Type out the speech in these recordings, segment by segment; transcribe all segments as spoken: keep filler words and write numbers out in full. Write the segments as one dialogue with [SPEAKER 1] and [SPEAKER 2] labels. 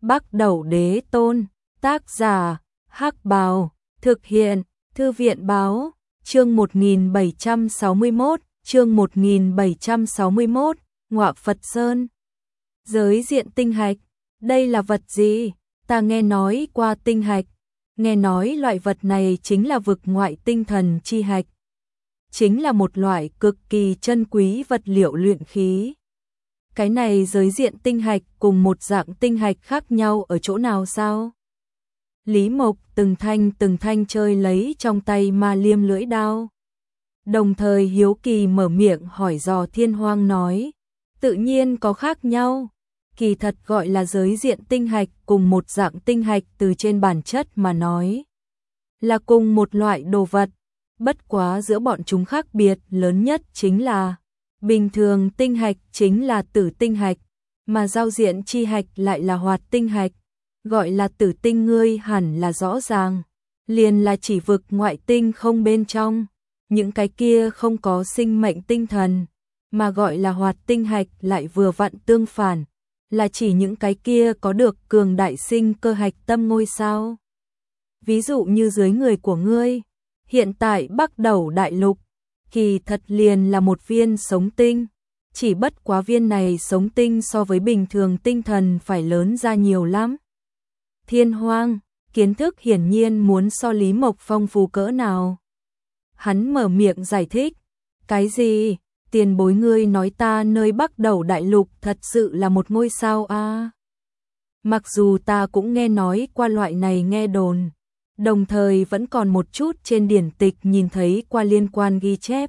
[SPEAKER 1] Bắc Đẩu Đế Tôn, tác giả, Hắc Bào, thực hiện, Thư viện báo, chương một nghìn bảy trăm sáu mươi mốt, chương một nghìn bảy trăm sáu mươi mốt, Ngọa Phật Sơn. Giới diện tinh hạch, đây là vật gì? Ta nghe nói qua tinh hạch, nghe nói loại vật này chính là vực ngoại tinh thần chi hạch. Chính là một loại cực kỳ chân quý vật liệu luyện khí. Cái này giới diện tinh hạch cùng một dạng tinh hạch khác nhau ở chỗ nào sao? Lý Mộc từng thanh từng thanh chơi lấy trong tay ma liêm lưỡi đao. Đồng thời hiếu kỳ mở miệng hỏi dò Thiên Hoang nói, tự nhiên có khác nhau. Kỳ thật gọi là giới diện tinh hạch cùng một dạng tinh hạch từ trên bản chất mà nói. Là cùng một loại đồ vật. Bất quá giữa bọn chúng khác biệt lớn nhất chính là bình thường tinh hạch chính là tử tinh hạch, mà giao diện chi hạch lại là hoạt tinh hạch. Gọi là tử tinh ngươi hẳn là rõ ràng, liền là chỉ vực ngoại tinh không bên trong, những cái kia không có sinh mệnh tinh thần, mà gọi là hoạt tinh hạch lại vừa vặn tương phản, là chỉ những cái kia có được cường đại sinh cơ hạch tâm ngôi sao. Ví dụ như dưới người của ngươi, hiện tại Bắc Đẩu Đại Lục, kỳ thật liền là một viên sống tinh, chỉ bất quá viên này sống tinh so với bình thường tinh thần phải lớn ra nhiều lắm. Thiên Hoang, kiến thức hiển nhiên muốn so Lý Mộc phong phú cỡ nào. Hắn mở miệng giải thích, cái gì? Tiền bối ngươi nói ta nơi Bắc Đẩu Đại Lục thật sự là một ngôi sao a? À? Mặc dù ta cũng nghe nói qua loại này nghe đồn, đồng thời vẫn còn một chút trên điển tịch nhìn thấy qua liên quan ghi chép.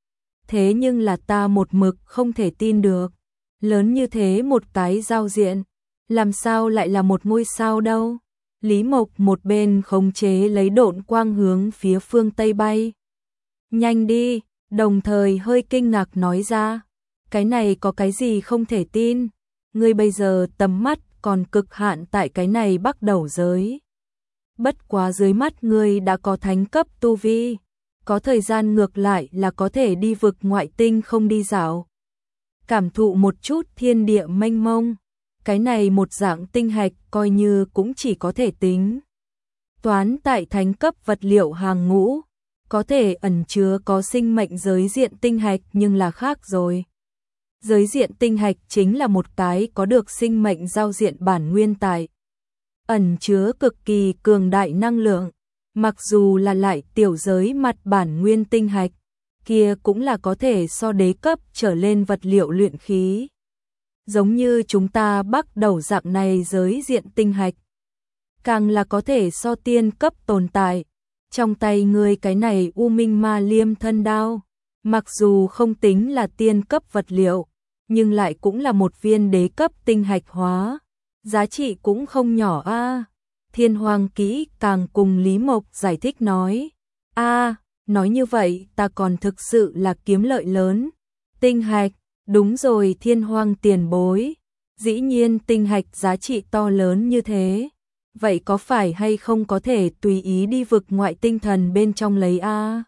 [SPEAKER 1] Thế nhưng là ta một mực không thể tin được, lớn như thế một cái giao diện, làm sao lại là một ngôi sao đâu? Lý Mộc một bên khống chế lấy độn quang hướng phía phương Tây bay. Nhanh đi, đồng thời hơi kinh ngạc nói ra, cái này có cái gì không thể tin, ngươi bây giờ tầm mắt còn cực hạn tại cái này Bắc Đẩu giới. Bất quá dưới mắt ngươi đã có thánh cấp tu vi, có thời gian ngược lại là có thể đi vực ngoại tinh không đi dạo. Cảm thụ một chút thiên địa mênh mông, cái này một dạng tinh hạch coi như cũng chỉ có thể tính toán tại thánh cấp vật liệu hàng ngũ, có thể ẩn chứa có sinh mệnh giới diện tinh hạch nhưng là khác rồi. Giới diện tinh hạch chính là một cái có được sinh mệnh giao diện bản nguyên tại, ẩn chứa cực kỳ cường đại năng lượng, mặc dù là lại tiểu giới mặt bản nguyên tinh hạch, kia cũng là có thể so đế cấp trở lên vật liệu luyện khí. Giống như chúng ta Bắc Đẩu dạng này giới diện tinh hạch, càng là có thể so tiên cấp tồn tại. Trong tay ngươi cái này U Minh Ma Liêm thân đao, mặc dù không tính là tiên cấp vật liệu, nhưng lại cũng là một viên đế cấp tinh hạch hóa, giá trị cũng không nhỏ a. À. Thiên Hoang kỹ càng cùng Lý Mộc giải thích nói, a, à, nói như vậy ta còn thực sự là kiếm lợi lớn. Tinh hạch, đúng rồi Thiên Hoang tiền bối, dĩ nhiên tinh hạch giá trị to lớn như thế. Vậy có phải hay không có thể tùy ý đi vực ngoại tinh thần bên trong lấy a? À?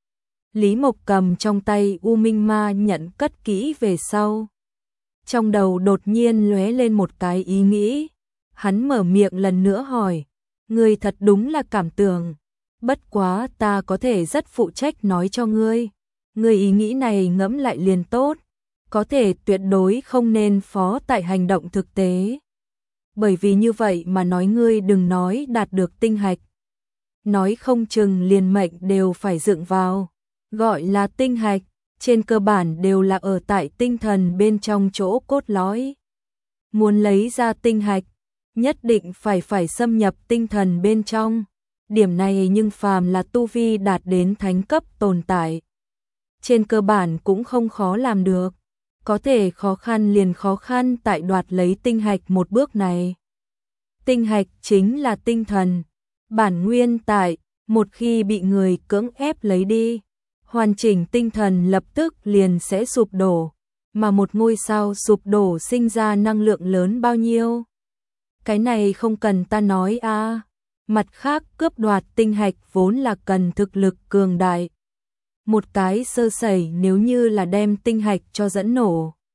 [SPEAKER 1] Lý Mộc cầm trong tay U Minh Ma nhận cất kỹ về sau. Trong đầu đột nhiên lóe lên một cái ý nghĩ. Hắn mở miệng lần nữa hỏi, ngươi thật đúng là cảm tưởng. Bất quá ta có thể rất phụ trách nói cho ngươi. Ngươi ý nghĩ này ngẫm lại liền tốt. Có thể tuyệt đối không nên phó tại hành động thực tế. Bởi vì như vậy mà nói ngươi đừng nói đạt được tinh hạch. Nói không chừng liền mệnh đều phải dựng vào. Gọi là tinh hạch, trên cơ bản đều là ở tại tinh thần bên trong chỗ cốt lõi. Muốn lấy ra tinh hạch, nhất định phải phải xâm nhập tinh thần bên trong. Điểm này nhưng phàm là tu vi đạt đến thánh cấp tồn tại, trên cơ bản cũng không khó làm được. Có thể khó khăn liền khó khăn tại đoạt lấy tinh hạch một bước này. Tinh hạch chính là tinh thần, bản nguyên tại, một khi bị người cưỡng ép lấy đi, hoàn chỉnh tinh thần lập tức liền sẽ sụp đổ, mà một ngôi sao sụp đổ sinh ra năng lượng lớn bao nhiêu. Cái này không cần ta nói a. À. Mặt khác cướp đoạt tinh hạch vốn là cần thực lực cường đại. Một cái sơ sẩy nếu như là đem tinh hạch cho dẫn nổ,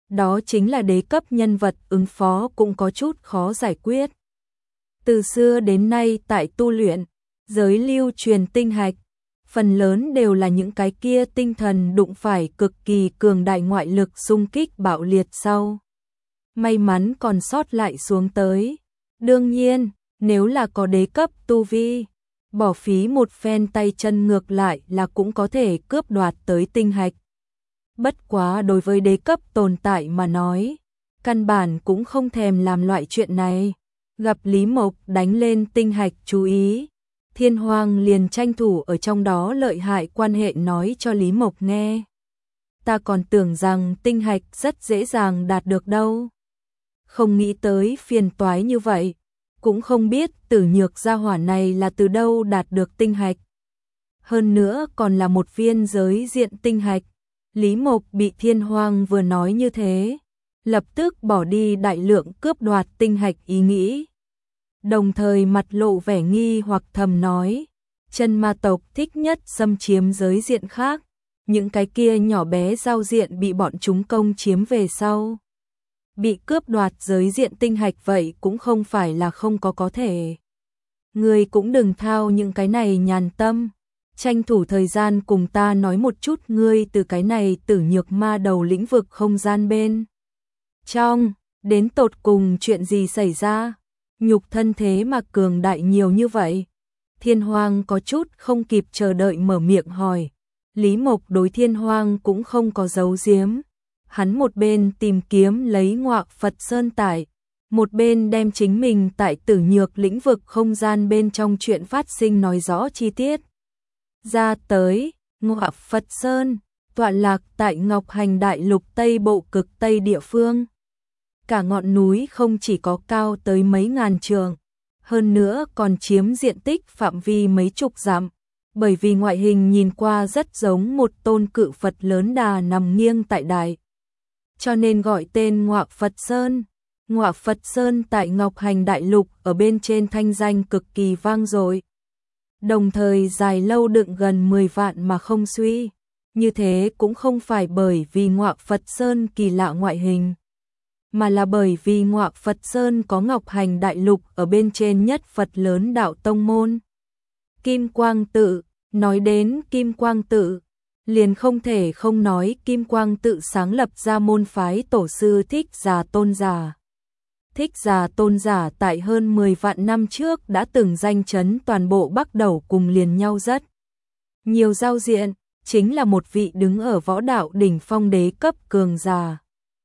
[SPEAKER 1] đó chính là đế cấp nhân vật ứng phó cũng có chút khó giải quyết. Từ xưa đến nay tại tu luyện, giới lưu truyền tinh hạch, phần lớn đều là những cái kia tinh thần đụng phải cực kỳ cường đại ngoại lực xung kích bạo liệt sau. May mắn còn sót lại xuống tới. Đương nhiên, nếu là có đế cấp tu vi, bỏ phí một phen tay chân ngược lại là cũng có thể cướp đoạt tới tinh hạch. Bất quá đối với đế cấp tồn tại mà nói, căn bản cũng không thèm làm loại chuyện này. Gặp Lý Mộc đánh lên tinh hạch chú ý, Thiên Hoàng liền tranh thủ ở trong đó lợi hại quan hệ nói cho Lý Mộc nghe. Ta còn tưởng rằng tinh hạch rất dễ dàng đạt được đâu. Không nghĩ tới phiền toái như vậy, cũng không biết Tử Nhược gia hỏa này là từ đâu đạt được tinh hạch. Hơn nữa còn là một viên giới diện tinh hạch. Lý Mộc bị Thiên Hoàng vừa nói như thế, lập tức bỏ đi đại lượng cướp đoạt tinh hạch ý nghĩ. Đồng thời mặt lộ vẻ nghi hoặc thầm nói, chân ma tộc thích nhất xâm chiếm giới diện khác, những cái kia nhỏ bé giao diện bị bọn chúng công chiếm về sau. Bị cướp đoạt giới diện tinh hạch vậy cũng không phải là không có có thể. Người cũng đừng thao những cái này nhàn tâm, tranh thủ thời gian cùng ta nói một chút ngươi từ cái này Tử Nhược ma đầu lĩnh vực không gian bên trong, đến tột cùng chuyện gì xảy ra, nhục thân thế mà cường đại nhiều như vậy. Thiên Hoàng có chút không kịp chờ đợi mở miệng hỏi. Lý Mộc đối Thiên Hoàng cũng không có giấu giếm. Hắn một bên tìm kiếm lấy Ngọa Phật Sơn tải, một bên đem chính mình tại Tử Nhược lĩnh vực không gian bên trong chuyện phát sinh nói rõ chi tiết. Ra tới, Ngọa Phật Sơn, tọa lạc tại Ngọc Hành Đại Lục Tây Bộ cực Tây địa phương. Cả ngọn núi không chỉ có cao tới mấy ngàn trượng, hơn nữa còn chiếm diện tích phạm vi mấy chục dặm, bởi vì ngoại hình nhìn qua rất giống một tôn cự Phật lớn đà nằm nghiêng tại đại. Cho nên gọi tên Ngọa Phật Sơn. Ngọa Phật Sơn tại Ngọc Hành Đại Lục ở bên trên thanh danh cực kỳ vang dội. Đồng thời dài lâu đựng gần mười vạn mà không suy. Như thế cũng không phải bởi vì Ngọa Phật Sơn kỳ lạ ngoại hình, mà là bởi vì Ngọa Phật Sơn có Ngọc Hành Đại Lục ở bên trên nhất Phật lớn đạo tông môn. Kim Quang Tự, nói đến Kim Quang Tự, liền không thể không nói Kim Quang Tự sáng lập ra môn phái tổ sư Thích Giả Tôn Giả. Thích Giả Tôn Giả tại hơn mười vạn năm trước đã từng danh chấn toàn bộ Bắc Đầu cùng liền nhau rất nhiều giao diện, chính là một vị đứng ở võ đạo đỉnh phong đế cấp cường giả.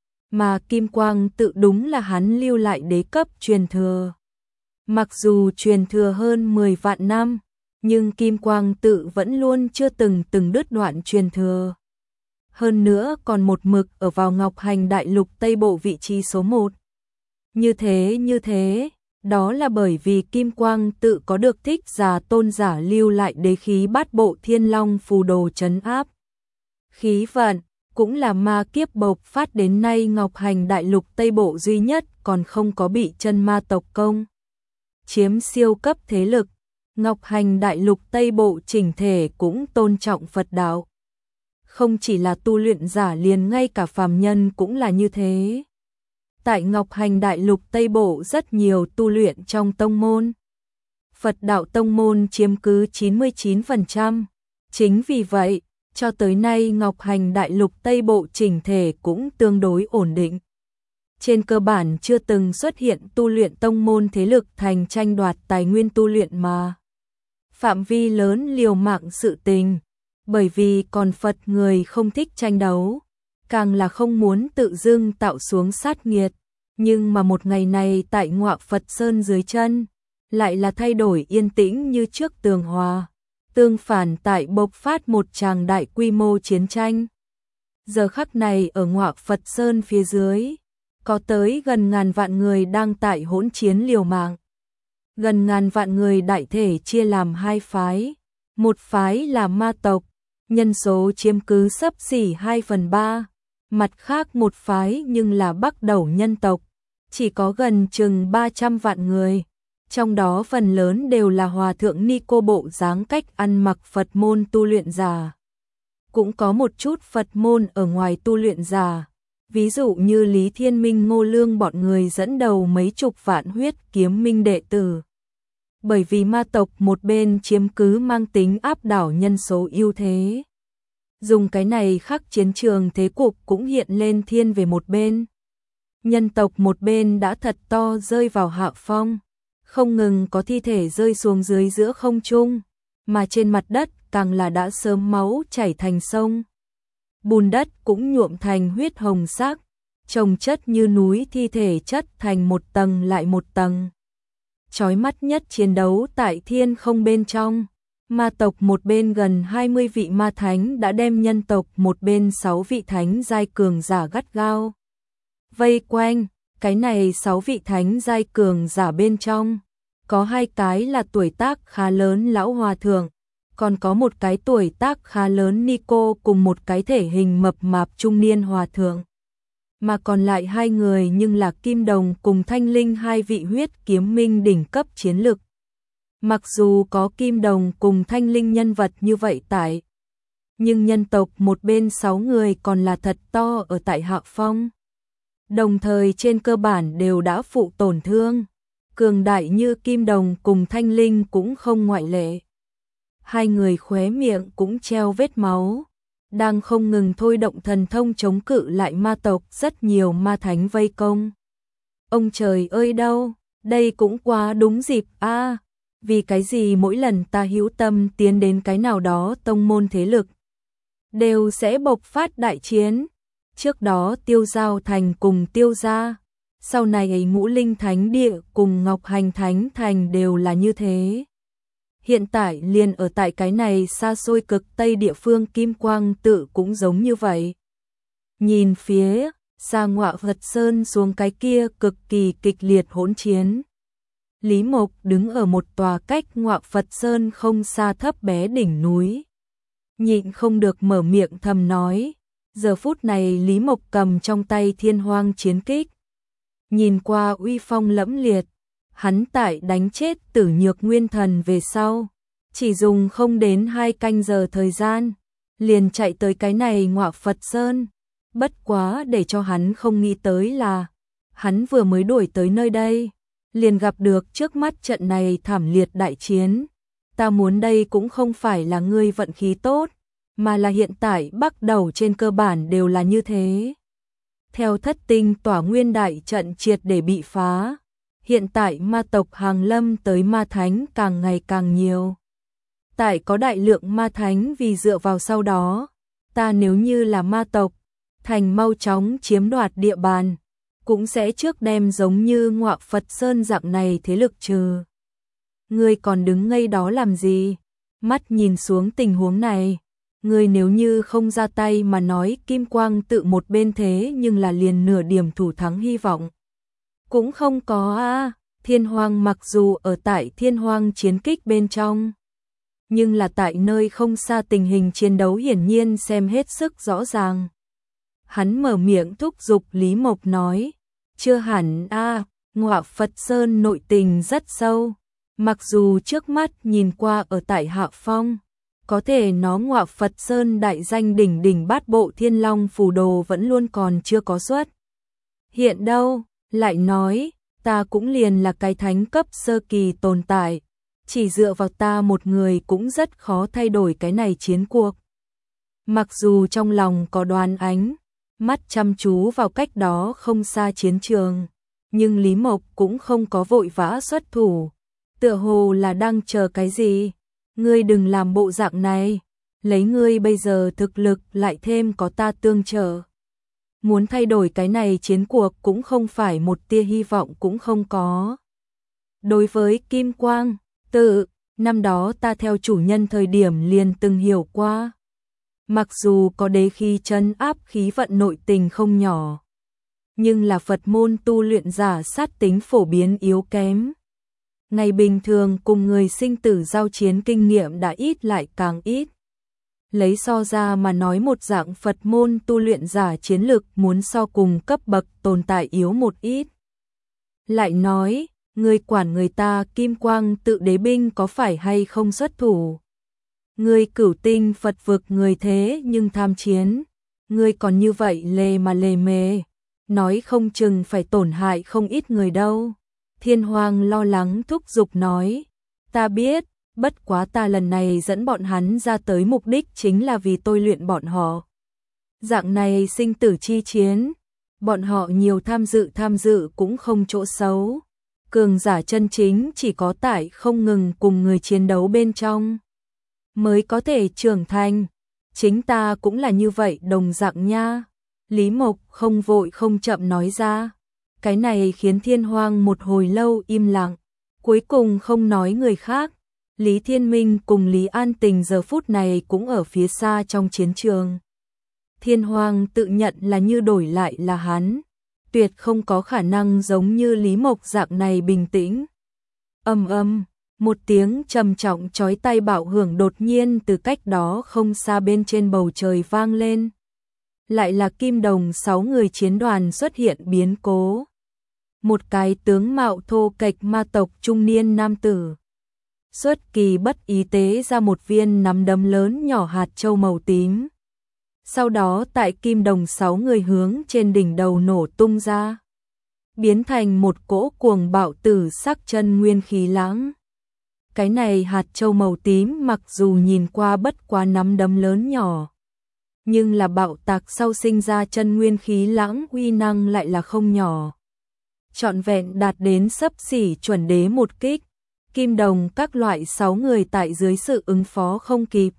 [SPEAKER 1] Mà Kim Quang Tự đúng là hắn lưu lại đế cấp truyền thừa. Mặc dù truyền thừa hơn mười vạn năm, nhưng Kim Quang Tự vẫn luôn chưa từng từng đứt đoạn truyền thừa. Hơn nữa còn một mực ở vào Ngọc Hành Đại Lục Tây Bộ vị trí số một. Như thế như thế, đó là bởi vì Kim Quang Tự có được Thích Giả Tôn Giả lưu lại đế khí bát bộ Thiên Long phù đồ trấn áp. Khí vận, cũng là ma kiếp bộc phát đến nay Ngọc Hành Đại Lục Tây Bộ duy nhất còn không có bị chân ma tộc công chiếm siêu cấp thế lực. Ngọc Hành Đại Lục Tây Bộ chỉnh thể cũng tôn trọng Phật đạo. Không chỉ là tu luyện giả liền ngay cả phàm nhân cũng là như thế. Tại Ngọc Hành Đại Lục Tây Bộ rất nhiều tu luyện trong tông môn. Phật đạo tông môn chiếm cứ chín mươi chín phần trăm. Chính vì vậy, cho tới nay Ngọc Hành Đại Lục Tây Bộ chỉnh thể cũng tương đối ổn định. Trên cơ bản chưa từng xuất hiện tu luyện tông môn thế lực thành tranh đoạt tài nguyên tu luyện mà phạm vi lớn liều mạng sự tình, bởi vì còn Phật người không thích tranh đấu, càng là không muốn tự dưng tạo xuống sát nghiệt. Nhưng mà một ngày này tại Ngọa Phật Sơn dưới chân, lại là thay đổi yên tĩnh như trước tường hòa, tương phản tại bộc phát một tràng đại quy mô chiến tranh. Giờ khắc này ở Ngọa Phật Sơn phía dưới, có tới gần ngàn vạn người đang tại hỗn chiến liều mạng. Gần ngàn vạn người đại thể chia làm hai phái, một phái là ma tộc, nhân số chiếm cứ xấp xỉ hai phần ba, mặt khác một phái nhưng là Bắc Đầu nhân tộc, chỉ có gần chừng ba trăm vạn người, trong đó phần lớn đều là hòa thượng ni cô bộ dáng cách ăn mặc Phật môn tu luyện giả. Cũng có một chút Phật môn ở ngoài tu luyện giả, Ví dụ như Lý Thiên Minh, Ngô Lương bọn người dẫn đầu mấy chục vạn huyết kiếm minh đệ tử. Bởi vì ma tộc một bên chiếm cứ mang tính áp đảo nhân số ưu thế. Dùng cái này khắc chiến trường thế cục cũng hiện lên thiên về một bên. Nhân tộc một bên đã thật to rơi vào hạ phong, không ngừng có thi thể rơi xuống dưới giữa không trung, mà trên mặt đất càng là đã sớm máu chảy thành sông. Bùn đất cũng nhuộm thành huyết hồng sắc, chồng chất như núi thi thể chất thành một tầng lại một tầng. Chói mắt nhất chiến đấu tại thiên không bên trong, ma tộc một bên gần hai mươi vị ma thánh đã đem nhân tộc một bên sáu vị thánh giai cường giả gắt gao vây quanh. Cái này sáu vị thánh giai cường giả bên trong, có hai cái là tuổi tác khá lớn lão hòa thượng, còn có một cái tuổi tác khá lớn Nico cùng một cái thể hình mập mạp trung niên hòa thượng. Mà còn lại hai người nhưng là Kim Đồng cùng Thanh Linh, hai vị huyết kiếm minh đỉnh cấp chiến lực. Mặc dù có Kim Đồng cùng Thanh Linh nhân vật như vậy tại, nhưng nhân tộc một bên sáu người còn là thật to ở tại hạ phong. Đồng thời trên cơ bản đều đã phụ tổn thương, cường đại như Kim Đồng cùng Thanh Linh cũng không ngoại lệ. Hai người khóe miệng cũng treo vết máu, đang không ngừng thôi động thần thông chống cự lại ma tộc rất nhiều ma thánh vây công. Ông trời ơi đâu, đây cũng quá đúng dịp a. À, vì cái gì mỗi lần ta hữu tâm tiến đến cái nào đó tông môn thế lực, đều sẽ bộc phát đại chiến. Trước đó Tiêu Giao Thành cùng Tiêu Gia, sau này ấy Ngũ Linh Thánh Địa cùng Ngọc Hành Thánh Thành đều là như thế. Hiện tại liền ở tại cái này xa xôi cực Tây địa phương Kim Quang Tự cũng giống như vậy. Nhìn phía xa Ngọa Phật Sơn xuống cái kia cực kỳ kịch liệt hỗn chiến. Lý Mộc đứng ở một tòa cách Ngọa Phật Sơn không xa thấp bé đỉnh núi. Nhịn không được mở miệng thầm nói. Giờ phút này Lý Mộc cầm trong tay Thiên Hoang chiến kích. Nhìn qua uy phong lẫm liệt, hắn tại đánh chết Tử Nhược Nguyên Thần về sau, chỉ dùng không đến hai canh giờ thời gian, liền chạy tới cái này Ngọa Phật Sơn. Bất quá để cho hắn không nghĩ tới là, hắn vừa mới đuổi tới nơi đây, liền gặp được trước mắt trận này thảm liệt đại chiến. Ta muốn đây cũng không phải là ngươi vận khí tốt, mà là hiện tại bắt đầu trên cơ bản đều là như thế. Theo thất tinh tỏa nguyên đại trận triệt để bị phá, hiện tại ma tộc hàng lâm tới ma thánh càng ngày càng nhiều. Tại có đại lượng ma thánh vì dựa vào sau đó, ta nếu như là ma tộc, thành mau chóng chiếm đoạt địa bàn, cũng sẽ trước đem giống như Ngọa Phật Sơn dạng này thế lực trừ. Ngươi còn đứng ngây đó làm gì? Mắt nhìn xuống tình huống này, ngươi nếu như không ra tay mà nói Kim Quang Tự một bên thế nhưng là liền nửa điểm thủ thắng hy vọng cũng không có a. À, Thiên Hoang mặc dù ở tại Thiên Hoang chiến kích bên trong, nhưng là tại nơi không xa tình hình chiến đấu hiển nhiên xem hết sức rõ ràng. Hắn mở miệng thúc giục Lý Mộc nói, chưa hẳn a, à, Ngọa Phật Sơn nội tình rất sâu, mặc dù trước mắt nhìn qua ở tại hạ phong, có thể nó Ngọa Phật Sơn đại danh đỉnh đỉnh bát bộ Thiên Long phù đồ vẫn luôn còn chưa có xuất hiện đâu. Lại nói, ta cũng liền là cái thánh cấp sơ kỳ tồn tại, chỉ dựa vào ta một người cũng rất khó thay đổi cái này chiến cuộc. Mặc dù trong lòng có đoán ánh, mắt chăm chú vào cách đó không xa chiến trường, nhưng Lý Mộc cũng không có vội vã xuất thủ, tựa hồ là đang chờ cái gì. Ngươi đừng làm bộ dạng này, lấy ngươi bây giờ thực lực lại thêm có ta tương trợ. Muốn thay đổi cái này chiến cuộc cũng không phải một tia hy vọng cũng không có. Đối với Kim Quang Tự, năm đó ta theo chủ nhân thời điểm liền từng hiểu qua. Mặc dù có đế khí trấn áp khí vận nội tình không nhỏ, nhưng là Phật môn tu luyện giả sát tính phổ biến yếu kém. Ngày bình thường cùng người sinh tử giao chiến kinh nghiệm đã ít lại càng ít. Lấy so ra mà nói một dạng Phật môn tu luyện giả chiến lực muốn so cùng cấp bậc tồn tại yếu một ít. Lại nói, người quản người ta Kim Quang Tự đế binh có phải hay không xuất thủ. Người cửu tinh Phật vực người thế nhưng tham chiến, Ngươi còn như vậy lề mà lề mề, nói không chừng phải tổn hại không ít người đâu. Thiên Hoàng lo lắng thúc giục nói, ta biết, bất quá ta lần này dẫn bọn hắn ra tới mục đích chính là vì tôi luyện bọn họ. Dạng này sinh tử chi chiến, bọn họ nhiều tham dự tham dự cũng không chỗ xấu. Cường giả chân chính chỉ có tại không ngừng cùng người chiến đấu bên trong mới có thể trưởng thành. Chính ta cũng là như vậy đồng dạng nha. Lý Mộc không vội không chậm nói ra. Cái này khiến Thiên Hoang một hồi lâu im lặng, cuối cùng không nói người khác. Lý Thiên Minh cùng Lý An Tình giờ phút này cũng ở phía xa trong chiến trường. Thiên Hoang tự nhận là như đổi lại là hắn, tuyệt không có khả năng giống như Lý Mộc dạng này bình tĩnh. Ầm ầm, một tiếng trầm trọng chói tai bạo hưởng đột nhiên từ cách đó không xa bên trên bầu trời vang lên. Lại là Kim Đồng sáu người chiến đoàn xuất hiện biến cố. Một cái tướng mạo thô kệch ma tộc trung niên nam tử, xuất kỳ bất ý tế ra một viên nắm đấm lớn nhỏ hạt châu màu tím. Sau đó tại Kim Đồng sáu người hướng trên đỉnh đầu nổ tung ra, biến thành một cỗ cuồng bạo tử sắc chân nguyên khí lãng. Cái này hạt châu màu tím mặc dù nhìn qua bất quá nắm đấm lớn nhỏ, nhưng là bạo tạc sau sinh ra chân nguyên khí lãng uy năng lại là không nhỏ. Trọn vẹn đạt đến xấp xỉ chuẩn đế một kích. Kim Đồng các loại sáu người tại dưới sự ứng phó không kịp,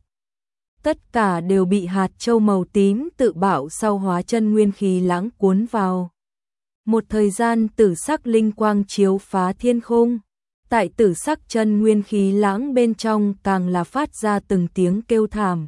[SPEAKER 1] tất cả đều bị hạt châu màu tím tự bạo sau hóa chân nguyên khí lãng cuốn vào. Một thời gian tử sắc linh quang chiếu phá thiên khung, tại tử sắc chân nguyên khí lãng bên trong càng là phát ra từng tiếng kêu thảm.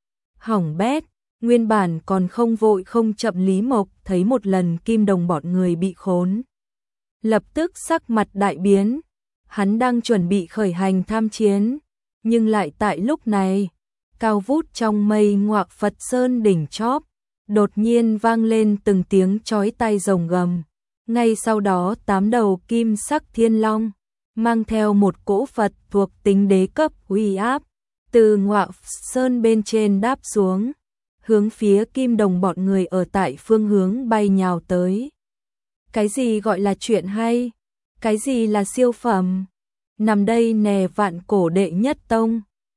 [SPEAKER 1] Hỏng bét, nguyên bản còn không vội không chậm Lý Mộc thấy một lần Kim Đồng bọn người bị khốn, lập tức sắc mặt đại biến. Hắn đang chuẩn bị khởi hành tham chiến, nhưng lại tại lúc này, cao vút trong mây ngoạc Phật Sơn đỉnh chóp, đột nhiên vang lên từng tiếng chói tai rồng gầm. Ngay sau đó tám đầu kim sắc thiên long, mang theo một cỗ Phật thuộc tính đế cấp uy áp, từ ngoạc Sơn bên trên đáp xuống, hướng phía Kim Đồng bọn người ở tại phương hướng bay nhào tới. Cái gì gọi là chuyện hay? Cái gì là siêu phẩm? Nằm đây nè vạn cổ đệ nhất tông,